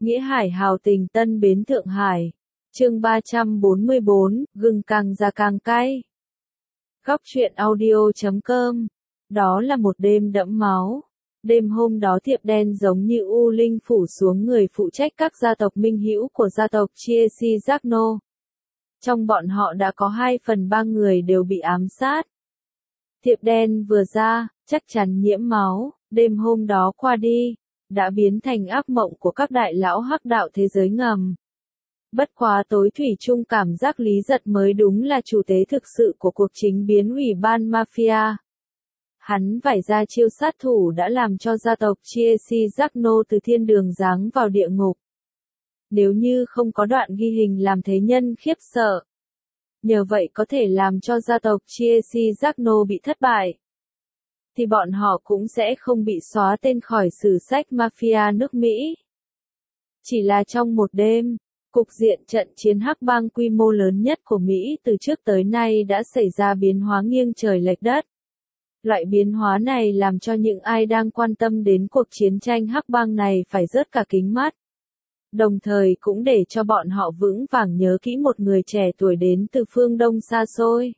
Nghĩa Hải hào tình Tân Bến Thượng Hải. Chương 344, gừng càng già càng cay. Góc truyện audio.com. Đó là một đêm đẫm máu. Đêm hôm đó thiệp đen giống như u linh phủ xuống người phụ trách các gia tộc minh hữu của gia tộc Chiesi Giacno. Trong bọn họ đã có 2/3 người đều bị ám sát. Thiệp đen vừa ra, chắc chắn nhiễm máu, đêm hôm đó qua đi, đã biến thành ác mộng của các đại lão hắc đạo thế giới ngầm. Bất quá tối thủy chung cảm giác Lý Giật mới đúng là chủ tế thực sự của cuộc chính biến ủy ban mafia. Hắn vải ra chiêu sát thủ đã làm cho gia tộc Chiesi Giacno từ thiên đường giáng vào địa ngục. Nếu như không có đoạn ghi hình làm thế nhân khiếp sợ, nhờ vậy có thể làm cho gia tộc Chiesi Giacno bị thất bại, thì bọn họ cũng sẽ không bị xóa tên khỏi sử sách mafia nước Mỹ. Chỉ là trong một đêm, cục diện trận chiến hắc bang quy mô lớn nhất của Mỹ từ trước tới nay đã xảy ra biến hóa nghiêng trời lệch đất. Loại biến hóa này làm cho những ai đang quan tâm đến cuộc chiến tranh hắc bang này phải rớt cả kính mắt. Đồng thời cũng để cho bọn họ vững vàng nhớ kỹ một người trẻ tuổi đến từ phương Đông xa xôi.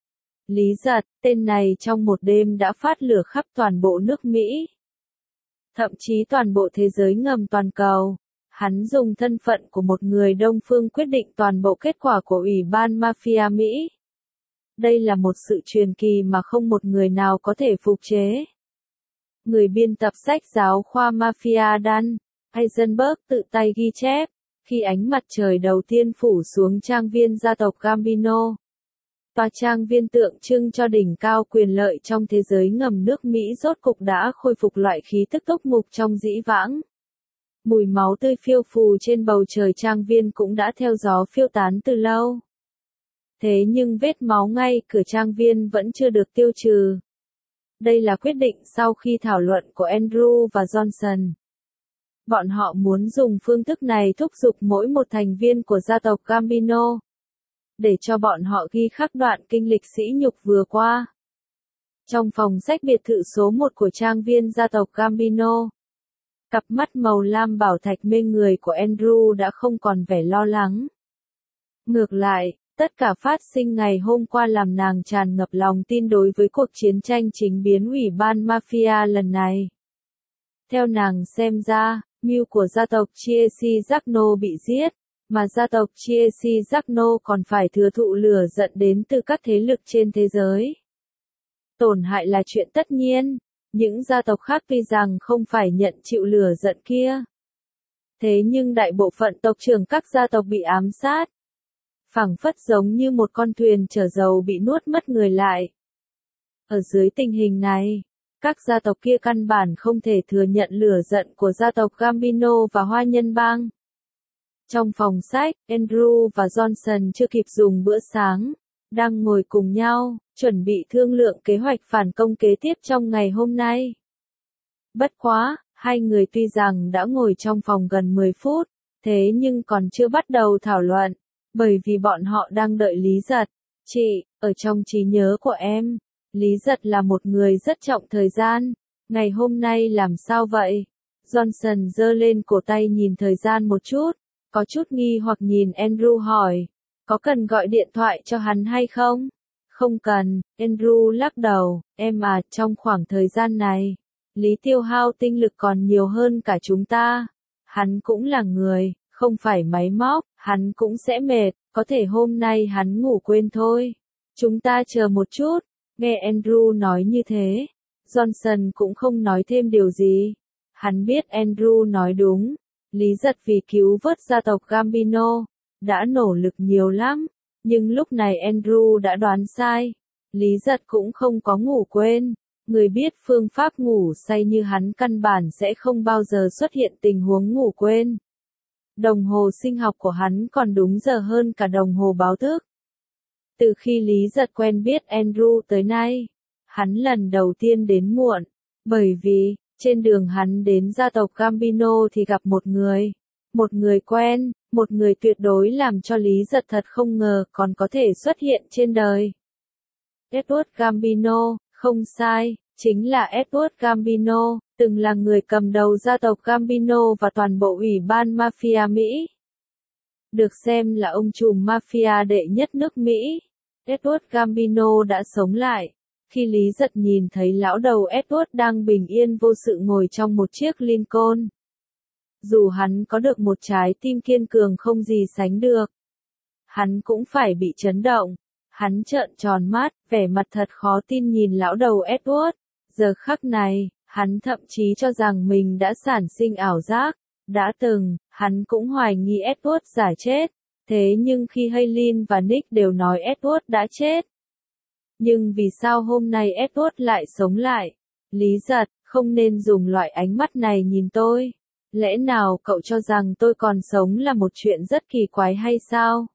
Lý Giật, tên này trong một đêm đã phát lửa khắp toàn bộ nước Mỹ. Thậm chí toàn bộ thế giới ngầm toàn cầu. Hắn dùng thân phận của một người Đông phương quyết định toàn bộ kết quả của Ủy ban Mafia Mỹ. Đây là một sự truyền kỳ mà không một người nào có thể phục chế. Người biên tập sách giáo khoa Mafia Dan Eisenberg tự tay ghi chép, khi ánh mặt trời đầu tiên phủ xuống trang viên gia tộc Gambino. Tòa trang viên tượng trưng cho đỉnh cao quyền lợi trong thế giới ngầm nước Mỹ rốt cục đã khôi phục loại khí tức túc mục trong dĩ vãng. Mùi máu tươi phiêu phù trên bầu trời trang viên cũng đã theo gió phiêu tán từ lâu. Thế nhưng vết máu ngay cửa trang viên vẫn chưa được tiêu trừ. Đây là quyết định sau khi thảo luận của Andrew và Johnson. Bọn họ muốn dùng phương thức này thúc giục mỗi một thành viên của gia tộc Gambino, để cho bọn họ ghi khắc đoạn kinh lịch sỉ nhục vừa qua. Trong phòng sách biệt thự số 1 của trang viên gia tộc Gambino, cặp mắt màu lam bảo thạch mê người của Andrew đã không còn vẻ lo lắng. Ngược lại, tất cả phát sinh ngày hôm qua làm nàng tràn ngập lòng tin đối với cuộc chiến tranh chính biến ủy ban mafia lần này. Theo nàng xem ra, mưu của gia tộc Chiesi Giacno bị giết, mà gia tộc Chiesi Giacno còn phải thừa thụ lửa giận đến từ các thế lực trên thế giới. Tổn hại là chuyện tất nhiên, những gia tộc khác tuy rằng không phải nhận chịu lửa giận kia. Thế nhưng đại bộ phận tộc trưởng các gia tộc bị ám sát. Phảng phất giống như một con thuyền chở dầu bị nuốt mất người lại. Ở dưới tình hình này, các gia tộc kia căn bản không thể thừa nhận lửa giận của gia tộc Gambino và Hoa Nhân Bang. Trong phòng sách, Andrew và Johnson chưa kịp dùng bữa sáng, đang ngồi cùng nhau, chuẩn bị thương lượng kế hoạch phản công kế tiếp trong ngày hôm nay. Bất quá, hai người tuy rằng đã ngồi trong phòng gần 10 phút, thế nhưng còn chưa bắt đầu thảo luận, bởi vì bọn họ đang đợi Lý Giật. Chị, ở trong trí nhớ của em, Lý Giật là một người rất trọng thời gian, ngày hôm nay làm sao vậy? Johnson giơ lên cổ tay nhìn thời gian một chút, có chút nghi hoặc nhìn Andrew hỏi, có cần gọi điện thoại cho hắn hay không? Không cần, Andrew lắc đầu, em à, trong khoảng thời gian này, Lý tiêu hao tinh lực còn nhiều hơn cả chúng ta. Hắn cũng là người, không phải máy móc, hắn cũng sẽ mệt, có thể hôm nay hắn ngủ quên thôi. Chúng ta chờ một chút, nghe Andrew nói như thế, Johnson cũng không nói thêm điều gì. Hắn biết Andrew nói đúng, Lý Giật vì cứu vớt gia tộc Gambino, đã nỗ lực nhiều lắm, nhưng lúc này Andrew đã đoán sai. Lý Giật cũng không có ngủ quên, người biết phương pháp ngủ say như hắn căn bản sẽ không bao giờ xuất hiện tình huống ngủ quên. Đồng hồ sinh học của hắn còn đúng giờ hơn cả đồng hồ báo thức. Từ khi Lý Giật quen biết Andrew tới nay, hắn lần đầu tiên đến muộn, bởi vì, trên đường hắn đến gia tộc Gambino thì gặp một người quen, một người tuyệt đối làm cho Lý Giật thật không ngờ còn có thể xuất hiện trên đời. Edward Gambino, không sai, chính là Edward Gambino, từng là người cầm đầu gia tộc Gambino và toàn bộ ủy ban mafia Mỹ. Được xem là ông trùm mafia đệ nhất nước Mỹ. Edward Gambino đã sống lại. Khi Lý Giật nhìn thấy lão đầu Edward đang bình yên vô sự ngồi trong một chiếc Lincoln. Dù hắn có được một trái tim kiên cường không gì sánh được, hắn cũng phải bị chấn động. Hắn trợn tròn mắt, vẻ mặt thật khó tin nhìn lão đầu Edward. Giờ khắc này, hắn thậm chí cho rằng mình đã sản sinh ảo giác. Đã từng, hắn cũng hoài nghi Edward giả chết. Thế nhưng khi Haylin và Nick đều nói Edward đã chết. Nhưng vì sao hôm nay Edward lại sống lại? Lý Giật, không nên dùng loại ánh mắt này nhìn tôi. Lẽ nào cậu cho rằng tôi còn sống là một chuyện rất kỳ quái hay sao?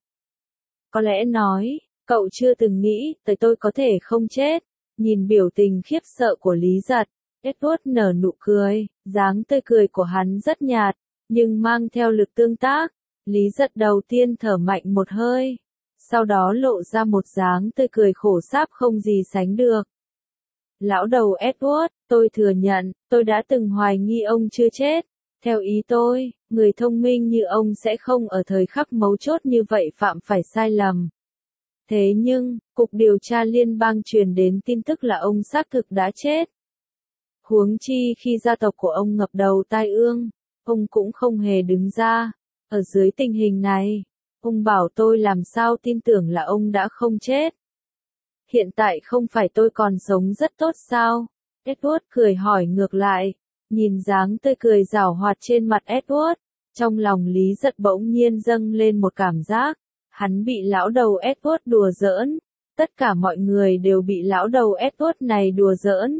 Có lẽ nói, cậu chưa từng nghĩ tới tôi có thể không chết. Nhìn biểu tình khiếp sợ của Lý Giật, Edward nở nụ cười, dáng tươi cười của hắn rất nhạt, nhưng mang theo lực tương tác. Lý Giật đầu tiên thở mạnh một hơi, sau đó lộ ra một dáng tươi cười khổ sáp không gì sánh được. Lão đầu Edward, tôi thừa nhận, tôi đã từng hoài nghi ông chưa chết. Theo ý tôi, người thông minh như ông sẽ không ở thời khắc mấu chốt như vậy phạm phải sai lầm. Thế nhưng, Cục Điều tra Liên bang truyền đến tin tức là ông xác thực đã chết. Huống chi khi gia tộc của ông ngập đầu tai ương, ông cũng không hề đứng ra. Ở dưới tình hình này, ông bảo tôi làm sao tin tưởng là ông đã không chết. Hiện tại không phải tôi còn sống rất tốt sao? Edward cười hỏi ngược lại, nhìn dáng tươi cười giảo hoạt trên mặt Edward, trong lòng Lý Giật bỗng nhiên dâng lên một cảm giác, hắn bị lão đầu Edward đùa giỡn, tất cả mọi người đều bị lão đầu Edward này đùa giỡn.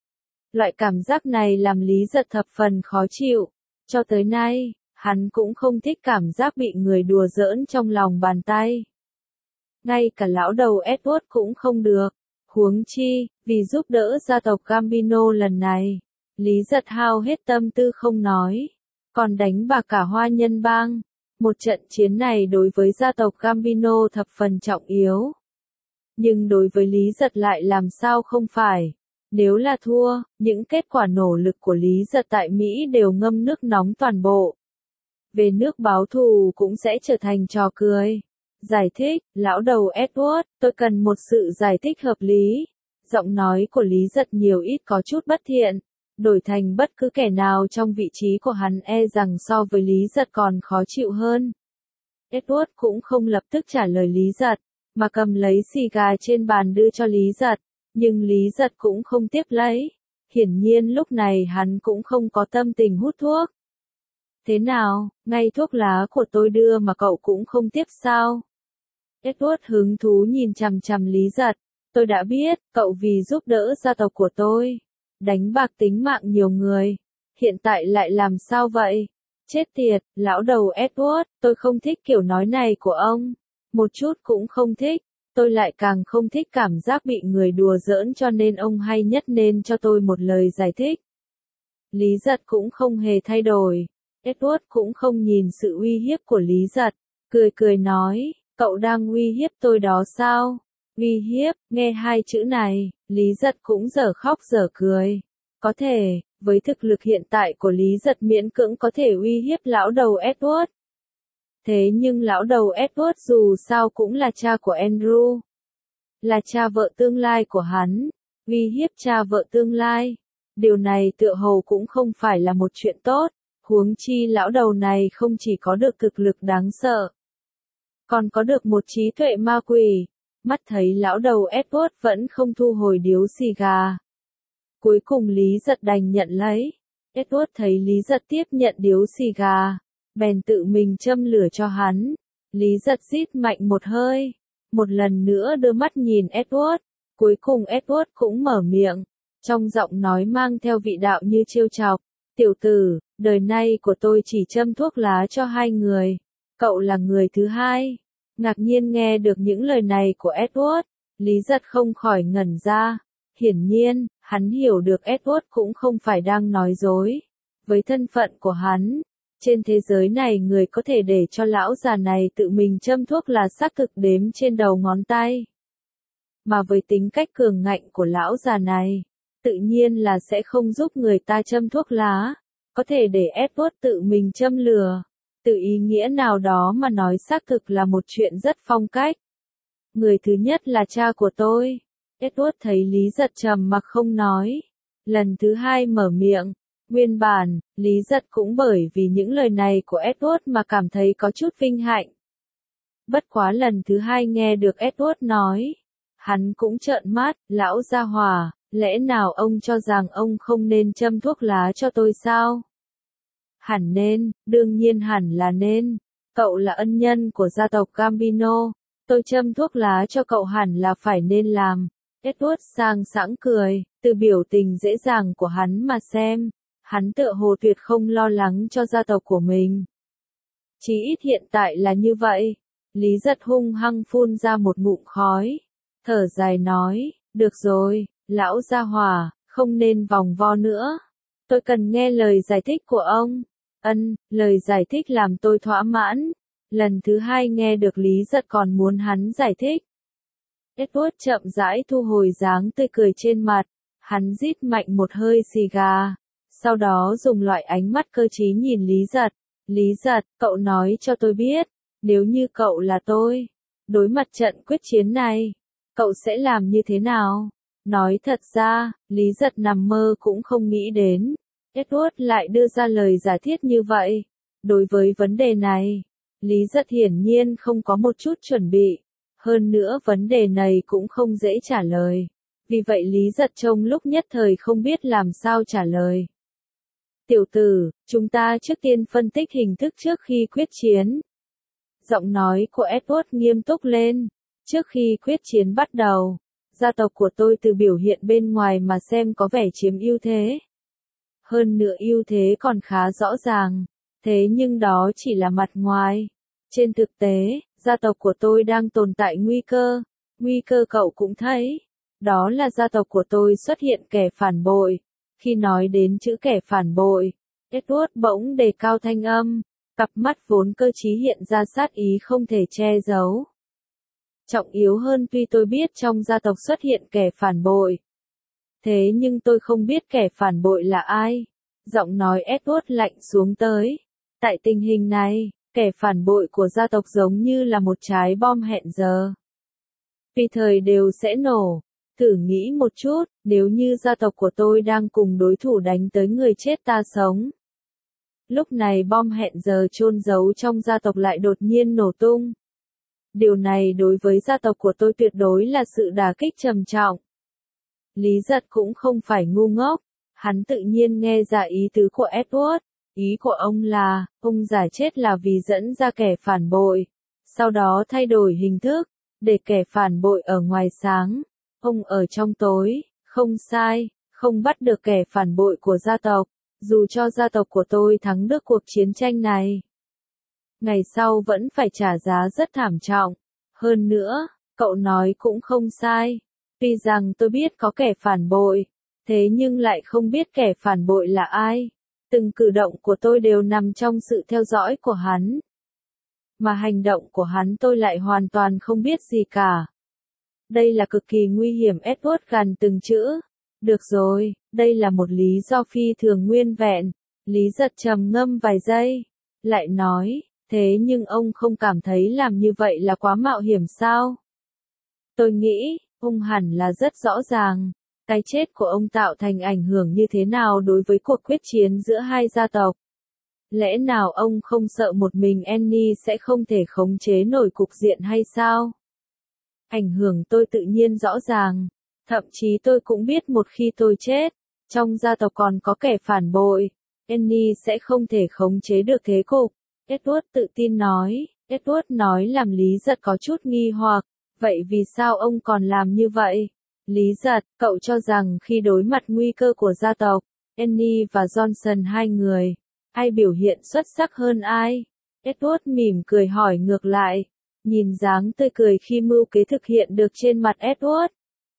Loại cảm giác này làm Lý Giật thập phần khó chịu, cho tới nay, hắn cũng không thích cảm giác bị người đùa giỡn trong lòng bàn tay. Ngay cả lão đầu Edward cũng không được, huống chi, vì giúp đỡ gia tộc Gambino lần này. Lý Giật hao hết tâm tư không nói, còn đánh bạc cả Hoa Nhân Bang. Một trận chiến này đối với gia tộc Gambino thập phần trọng yếu. Nhưng đối với Lý Giật lại làm sao không phải. Nếu là thua, những kết quả nỗ lực của Lý Giật tại Mỹ đều ngâm nước nóng toàn bộ. Về nước báo thù cũng sẽ trở thành trò cười. Giải thích, lão đầu Edward, tôi cần một sự giải thích hợp lý. Giọng nói của Lý Giật nhiều ít có chút bất thiện. Đổi thành bất cứ kẻ nào trong vị trí của hắn e rằng so với Lý Giật còn khó chịu hơn. Edward cũng không lập tức trả lời Lý Giật, mà cầm lấy xì gà trên bàn đưa cho Lý Giật, nhưng Lý Giật cũng không tiếp lấy. Hiển nhiên lúc này hắn cũng không có tâm tình hút thuốc. Thế nào, ngay thuốc lá của tôi đưa mà cậu cũng không tiếp sao? Edward hứng thú nhìn chằm chằm Lý Giật, tôi đã biết, cậu vì giúp đỡ gia tộc của tôi. Đánh bạc tính mạng nhiều người. Hiện tại lại làm sao vậy? Chết tiệt, lão đầu Edward, tôi không thích kiểu nói này của ông. Một chút cũng không thích. Tôi lại càng không thích cảm giác bị người đùa giỡn cho nên ông hay nhất nên cho tôi một lời giải thích. Lý Giật cũng không hề thay đổi. Edward cũng không nhìn sự uy hiếp của Lý Giật. Cười cười nói, cậu đang uy hiếp tôi đó sao? Uy hiếp, nghe hai chữ này, Lý Giật cũng dở khóc dở cười. Có thể, với thực lực hiện tại của Lý Giật miễn cưỡng có thể uy hiếp lão đầu Edward. Thế nhưng lão đầu Edward dù sao cũng là cha của Andrew. Là cha vợ tương lai của hắn. Uy hiếp cha vợ tương lai. Điều này tựa hồ cũng không phải là một chuyện tốt. Huống chi lão đầu này không chỉ có được thực lực đáng sợ, còn có được một trí tuệ ma quỷ. Mắt thấy lão đầu Edward vẫn không thu hồi điếu xì gà. Cuối cùng Lý Giật đành nhận lấy. Edward thấy Lý Giật tiếp nhận điếu xì gà, bèn tự mình châm lửa cho hắn. Lý Giật rít mạnh một hơi, một lần nữa đưa mắt nhìn Edward. Cuối cùng Edward cũng mở miệng, trong giọng nói mang theo vị đạo như trêu chọc. Tiểu tử, đời nay của tôi chỉ châm thuốc lá cho 2 người. Cậu là người thứ 2. Ngạc nhiên nghe được những lời này của Edward, Lý Giật không khỏi ngẩn ra. Hiển nhiên, hắn hiểu được Edward cũng không phải đang nói dối. Với thân phận của hắn, trên thế giới này người có thể để cho lão già này tự mình châm thuốc là xác thực đếm trên đầu ngón tay. Mà với tính cách cường ngạnh của lão già này, tự nhiên là sẽ không giúp người ta châm thuốc lá, có thể để Edward tự mình châm lửa. Từ ý nghĩa nào đó mà nói xác thực là một chuyện rất phong cách. Người thứ nhất là cha của tôi. Edward thấy Lý Giật trầm mặc không nói. Lần thứ hai mở miệng. Nguyên bản, Lý Giật cũng bởi vì những lời này của Edward mà cảm thấy có chút vinh hạnh. Bất quá lần thứ hai nghe được Edward nói. Hắn cũng trợn mắt, lão gia hỏa, lẽ nào ông cho rằng ông không nên châm thuốc lá cho tôi sao? Hẳn nên, đương nhiên hẳn là nên. Cậu là ân nhân của gia tộc Gambino, tôi châm thuốc lá cho cậu hẳn là phải nên làm. Edward sang sảng cười, từ biểu tình dễ dàng của hắn mà xem, hắn tựa hồ tuyệt không lo lắng cho gia tộc của mình. Chí ít hiện tại là như vậy. Lý Giật hung hăng phun ra một ngụm khói, thở dài nói, được rồi, lão gia hỏa, không nên vòng vo nữa. Tôi cần nghe lời giải thích của ông. Lời giải thích làm tôi thỏa mãn. Lần thứ hai nghe được Lý Giật còn muốn hắn giải thích. Edward chậm rãi thu hồi dáng tươi cười trên mặt, hắn rít mạnh một hơi xì gà, sau đó dùng loại ánh mắt cơ trí nhìn Lý Giật. Lý Giật, cậu nói cho tôi biết, nếu như cậu là tôi, đối mặt trận quyết chiến này, cậu sẽ làm như thế nào? Nói thật ra, Lý Giật nằm mơ cũng không nghĩ đến. Edward lại đưa ra lời giải thích như vậy. Đối với vấn đề này, Lý Giật hiển nhiên không có một chút chuẩn bị. Hơn nữa vấn đề này cũng không dễ trả lời. Vì vậy Lý Giật trong lúc nhất thời không biết làm sao trả lời. Tiểu tử, chúng ta trước tiên phân tích hình thức trước khi quyết chiến. Giọng nói của Edward nghiêm túc lên. Trước khi quyết chiến bắt đầu, gia tộc của tôi từ biểu hiện bên ngoài mà xem có vẻ chiếm ưu thế. Hơn nữa ưu thế còn khá rõ ràng, thế nhưng đó chỉ là mặt ngoài. Trên thực tế, gia tộc của tôi đang tồn tại nguy cơ cậu cũng thấy. Đó là gia tộc của tôi xuất hiện kẻ phản bội. Khi nói đến chữ kẻ phản bội, Edward bỗng đề cao thanh âm, cặp mắt vốn cơ trí hiện ra sát ý không thể che giấu. Trọng yếu hơn tuy tôi biết trong gia tộc xuất hiện kẻ phản bội. Thế nhưng tôi không biết kẻ phản bội là ai. Giọng nói Edward lạnh xuống tới. Tại tình hình này, kẻ phản bội của gia tộc giống như là một trái bom hẹn giờ. Tùy thời đều sẽ nổ. Thử nghĩ một chút, nếu như gia tộc của tôi đang cùng đối thủ đánh tới người chết ta sống. Lúc này bom hẹn giờ chôn giấu trong gia tộc lại đột nhiên nổ tung. Điều này đối với gia tộc của tôi tuyệt đối là sự đả kích trầm trọng. Lý Giật cũng không phải ngu ngốc, hắn tự nhiên nghe ra ý tứ của Edward. Ý của ông là, ông giả chết là vì dẫn ra kẻ phản bội, sau đó thay đổi hình thức, để kẻ phản bội ở ngoài sáng, ông ở trong tối, không sai, không bắt được kẻ phản bội của gia tộc, dù cho gia tộc của tôi thắng được cuộc chiến tranh này. Ngày sau vẫn phải trả giá rất thảm trọng. Hơn nữa, cậu nói cũng không sai. Tuy rằng tôi biết có kẻ phản bội, thế nhưng lại không biết kẻ phản bội là ai. Từng cử động của tôi đều nằm trong sự theo dõi của hắn. Mà hành động của hắn tôi lại hoàn toàn không biết gì cả. Đây là cực kỳ nguy hiểm. Edward gằn từng chữ. Được rồi, đây là một lý do phi thường nguyên vẹn. Lý Giật trầm ngâm vài giây. Lại nói, thế nhưng ông không cảm thấy làm như vậy là quá mạo hiểm sao? Tôi nghĩ, ông hẳn là rất rõ ràng. Cái chết của ông tạo thành ảnh hưởng như thế nào đối với cuộc quyết chiến giữa hai gia tộc? Lẽ nào ông không sợ một mình Annie sẽ không thể khống chế nổi cục diện hay sao? Ảnh hưởng tôi tự nhiên rõ ràng. Thậm chí tôi cũng biết một khi tôi chết, trong gia tộc còn có kẻ phản bội, Annie sẽ không thể khống chế được thế cục. Edward tự tin nói. Edward nói làm Lý Giật có chút nghi hoặc. Vậy vì sao ông còn làm như vậy? Lý Giật, cậu cho rằng khi đối mặt nguy cơ của gia tộc, Annie và Johnson hai người, ai biểu hiện xuất sắc hơn ai? Edward mỉm cười hỏi ngược lại, nhìn dáng tươi cười khi mưu kế thực hiện được trên mặt Edward.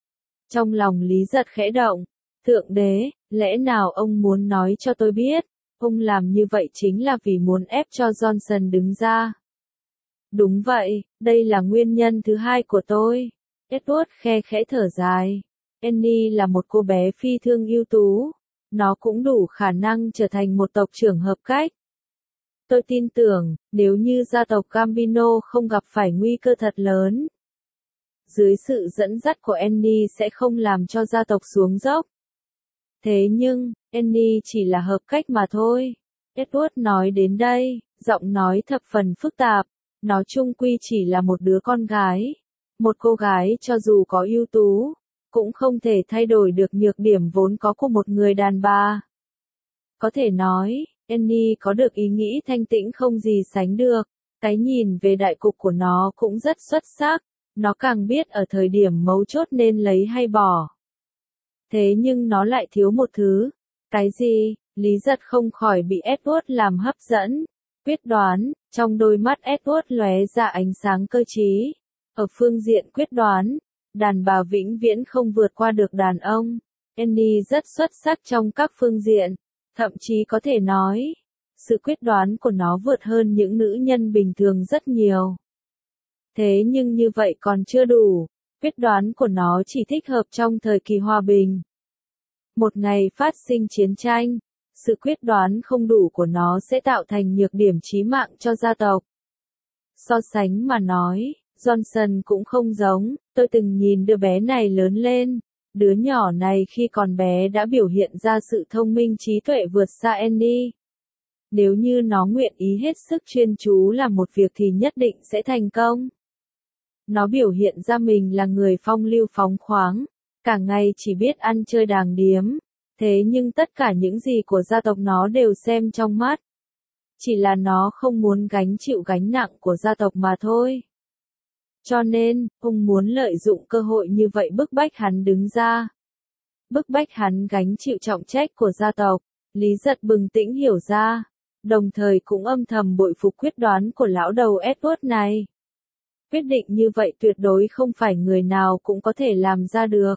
Trong lòng Lý Giật khẽ động, Thượng Đế, lẽ nào ông muốn nói cho tôi biết, ông làm như vậy chính là vì muốn ép cho Johnson đứng ra? Đúng vậy, đây là nguyên nhân thứ hai của tôi. Edward khe khẽ thở dài. Annie là một cô bé phi thường ưu tú. Nó cũng đủ khả năng trở thành một tộc trưởng hợp cách. Tôi tin tưởng, nếu như gia tộc Gambino không gặp phải nguy cơ thật lớn, dưới sự dẫn dắt của Annie sẽ không làm cho gia tộc xuống dốc. Thế nhưng, Annie chỉ là hợp cách mà thôi. Edward nói đến đây, giọng nói thập phần phức tạp. Nó chung quy chỉ là một đứa con gái. Một cô gái cho dù có ưu tú, cũng không thể thay đổi được nhược điểm vốn có của một người đàn bà. Có thể nói, Annie có được ý nghĩ thanh tĩnh không gì sánh được. Cái nhìn về đại cục của nó cũng rất xuất sắc. Nó càng biết ở thời điểm mấu chốt nên lấy hay bỏ. Thế nhưng nó lại thiếu một thứ. Cái gì? Lý Giật không khỏi bị Edward làm hấp dẫn. Quyết đoán, trong đôi mắt Edward lóe ra ánh sáng cơ trí. Ở phương diện quyết đoán, đàn bà vĩnh viễn không vượt qua được đàn ông. Annie rất xuất sắc trong các phương diện. Thậm chí có thể nói, sự quyết đoán của nó vượt hơn những nữ nhân bình thường rất nhiều. Thế nhưng như vậy còn chưa đủ, quyết đoán của nó chỉ thích hợp trong thời kỳ hòa bình. Một ngày phát sinh chiến tranh, sự quyết đoán không đủ của nó sẽ tạo thành nhược điểm chí mạng cho gia tộc. So sánh mà nói, Johnson cũng không giống, tôi từng nhìn đứa bé này lớn lên. Đứa nhỏ này khi còn bé đã biểu hiện ra sự thông minh trí tuệ vượt xa Annie. Nếu như nó nguyện ý hết sức chuyên chú làm một việc thì nhất định sẽ thành công. Nó biểu hiện ra mình là người phong lưu phóng khoáng, cả ngày chỉ biết ăn chơi đàng điếm. Thế nhưng tất cả những gì của gia tộc nó đều xem trong mắt. Chỉ là nó không muốn gánh chịu gánh nặng của gia tộc mà thôi. Cho nên, ông muốn lợi dụng cơ hội như vậy bức bách hắn đứng ra. Bức bách hắn gánh chịu trọng trách của gia tộc. Lý Giật bừng tỉnh hiểu ra. Đồng thời cũng âm thầm bội phục quyết đoán của lão đầu Edward này. Quyết định như vậy tuyệt đối không phải người nào cũng có thể làm ra được.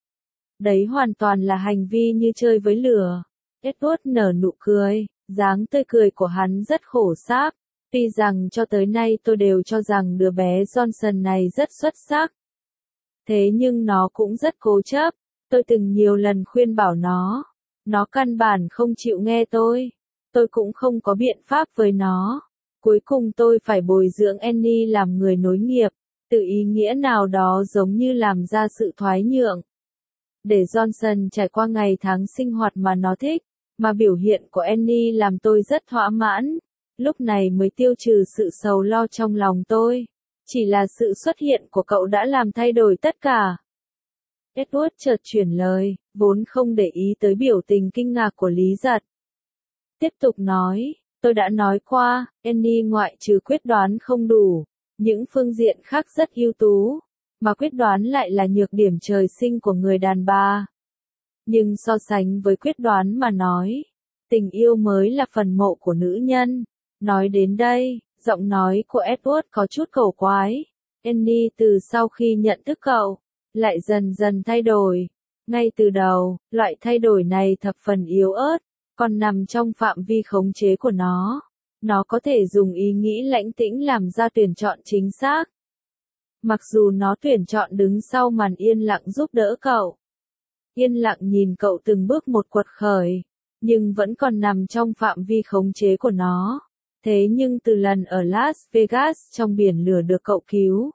Đấy hoàn toàn là hành vi như chơi với lửa. Edward nở nụ cười, dáng tươi cười của hắn rất khổ sáp. Tuy rằng cho tới nay tôi đều cho rằng đứa bé Johnson này rất xuất sắc. Thế nhưng nó cũng rất cố chấp. Tôi từng nhiều lần khuyên bảo nó. Nó căn bản không chịu nghe tôi. Tôi cũng không có biện pháp với nó. Cuối cùng tôi phải bồi dưỡng Annie làm người nối nghiệp. Từ ý nghĩa nào đó giống như làm ra sự thoái nhượng. Để Johnson trải qua ngày tháng sinh hoạt mà nó thích. Mà biểu hiện của Annie làm tôi rất thỏa mãn. Lúc này mới tiêu trừ sự sầu lo trong lòng tôi. Chỉ là sự xuất hiện của cậu đã làm thay đổi tất cả. Edward chợt chuyển lời, vốn không để ý tới biểu tình kinh ngạc của Lý Giật. Tiếp tục nói, tôi đã nói qua, Annie ngoại trừ quyết đoán không đủ, những phương diện khác rất ưu tú, mà quyết đoán lại là nhược điểm trời sinh của người đàn bà. Nhưng so sánh với quyết đoán mà nói, tình yêu mới là phần mộ của nữ nhân. Nói đến đây, giọng nói của Edward có chút cổ quái. Annie từ sau khi nhận thức cậu, lại dần dần thay đổi. Ngay từ đầu, loại thay đổi này thập phần yếu ớt, còn nằm trong phạm vi khống chế của nó. Nó có thể dùng ý nghĩ lãnh tĩnh làm ra tuyển chọn chính xác. Mặc dù nó tuyển chọn đứng sau màn yên lặng giúp đỡ cậu. Yên lặng nhìn cậu từng bước một quật khởi, nhưng vẫn còn nằm trong phạm vi khống chế của nó. Thế nhưng từ lần ở Las Vegas trong biển lửa được cậu cứu,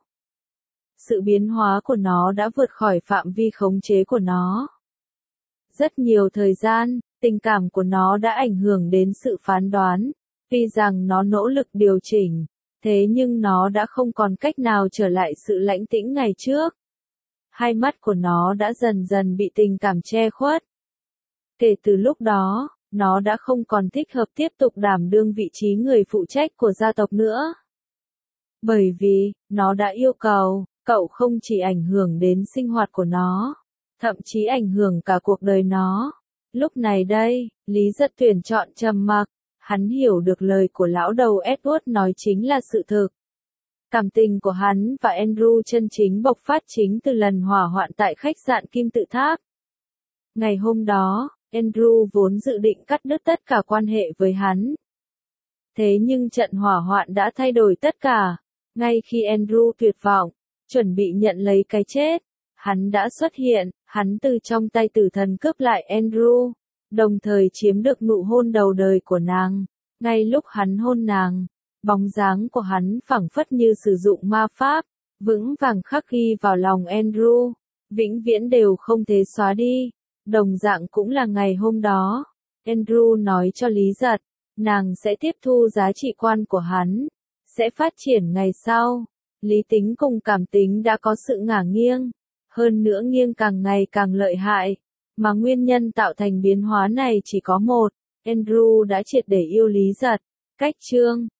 sự biến hóa của nó đã vượt khỏi phạm vi khống chế của nó. Rất nhiều thời gian, tình cảm của nó đã ảnh hưởng đến sự phán đoán. Tuy rằng nó nỗ lực điều chỉnh, thế nhưng nó đã không còn cách nào trở lại sự lãnh tĩnh ngày trước. Hai mắt của nó đã dần dần bị tình cảm che khuất. Kể từ lúc đó, nó đã không còn thích hợp tiếp tục đảm đương vị trí người phụ trách của gia tộc nữa. Bởi vì, nó đã yêu cầu, cậu không chỉ ảnh hưởng đến sinh hoạt của nó, thậm chí ảnh hưởng cả cuộc đời nó. Lúc này đây, Lý Giật tuyển chọn trầm mặc, hắn hiểu được lời của lão đầu Edward nói chính là sự thực. Cảm tình của hắn và Andrew chân chính bộc phát chính từ lần hỏa hoạn tại khách sạn Kim Tự Tháp. Ngày hôm đó, Andrew vốn dự định cắt đứt tất cả quan hệ với hắn. Thế nhưng trận hỏa hoạn đã thay đổi tất cả. Ngay khi Andrew tuyệt vọng, chuẩn bị nhận lấy cái chết, Hắn đã xuất hiện, hắn từ trong tay tử thần cướp lại Andrew, đồng thời chiếm được nụ hôn đầu đời của nàng. Ngay lúc hắn hôn nàng, bóng dáng của hắn phảng phất như sử dụng ma pháp, vững vàng khắc ghi vào lòng Andrew, vĩnh viễn đều không thể xóa đi. Đồng dạng cũng là ngày hôm đó, Andrew nói cho Lý Giật, nàng sẽ tiếp thu giá trị quan của hắn, sẽ phát triển ngày sau. Lý tính cùng cảm tính đã có sự ngả nghiêng, hơn nữa nghiêng càng ngày càng lợi hại, mà nguyên nhân tạo thành biến hóa này chỉ có một, Andrew đã triệt để yêu Lý Giật. Cách chương